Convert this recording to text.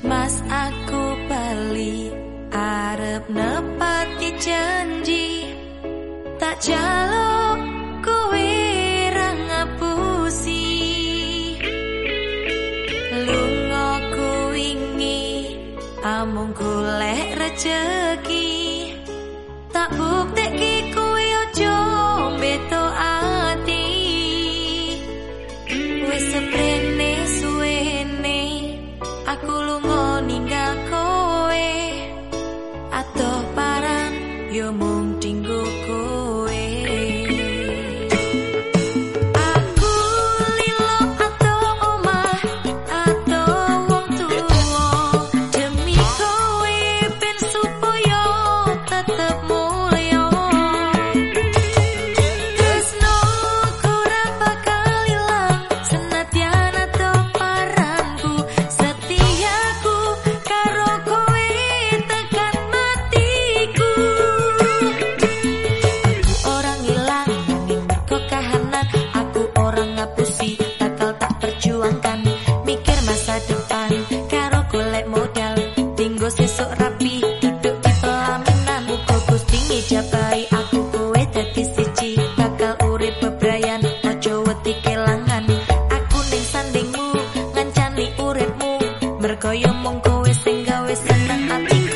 Mas aku bali arep nepati janji tak jaluk kowe ra ngapusi lunga ku wingi amung golek rejeki tak bukteki kowe aja beto ati wis seprene suwene aku lunga ninggal kowe atoh parang yo mung dinggo kowe aku lilo atoh omah atoh wong tuwa demi kowe ben supaya tetep mulya tresno ora bakal ilang senadyan atoh paranku setiaku karo kowe tekan matiku orang ilang nanging mergo kahanan aku orang ngapusi bakal tak perjuangkan mikir masa depan karo golek modal dinggo sesuk rapi duduk di pelaminan muga Gusti ngijabahi aku kowe dadi siji bakal urip bebrayan aja wedi kelangan aku ning sandingmu ngancani uripmu mergo yo mung kowe sing gawe seneng atiku